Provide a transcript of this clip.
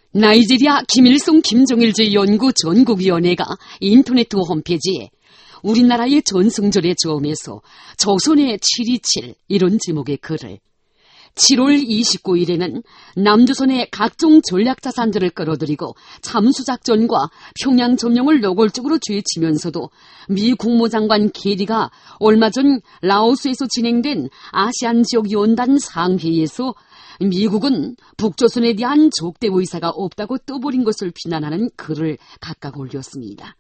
나이지리아 김일성 김정일주의 연구 전국위원회가 인터넷 홈페이지에 우리나라의 전승절의 저음에서 조선의 727 이런 제목의 글을 7월 29일에는 남조선의 각종 전략자산들을 끌어들이고 참수작전과 평양 점령을 노골적으로 죄치면서도 미 국무장관 계리가 얼마 전 라오스에서 진행된 아시안 지역 연단 상회의에서 미국은 북조선에 대한 적대 의사가 없다고 떠버린 것을 비난하는 글을 각각 올렸습니다.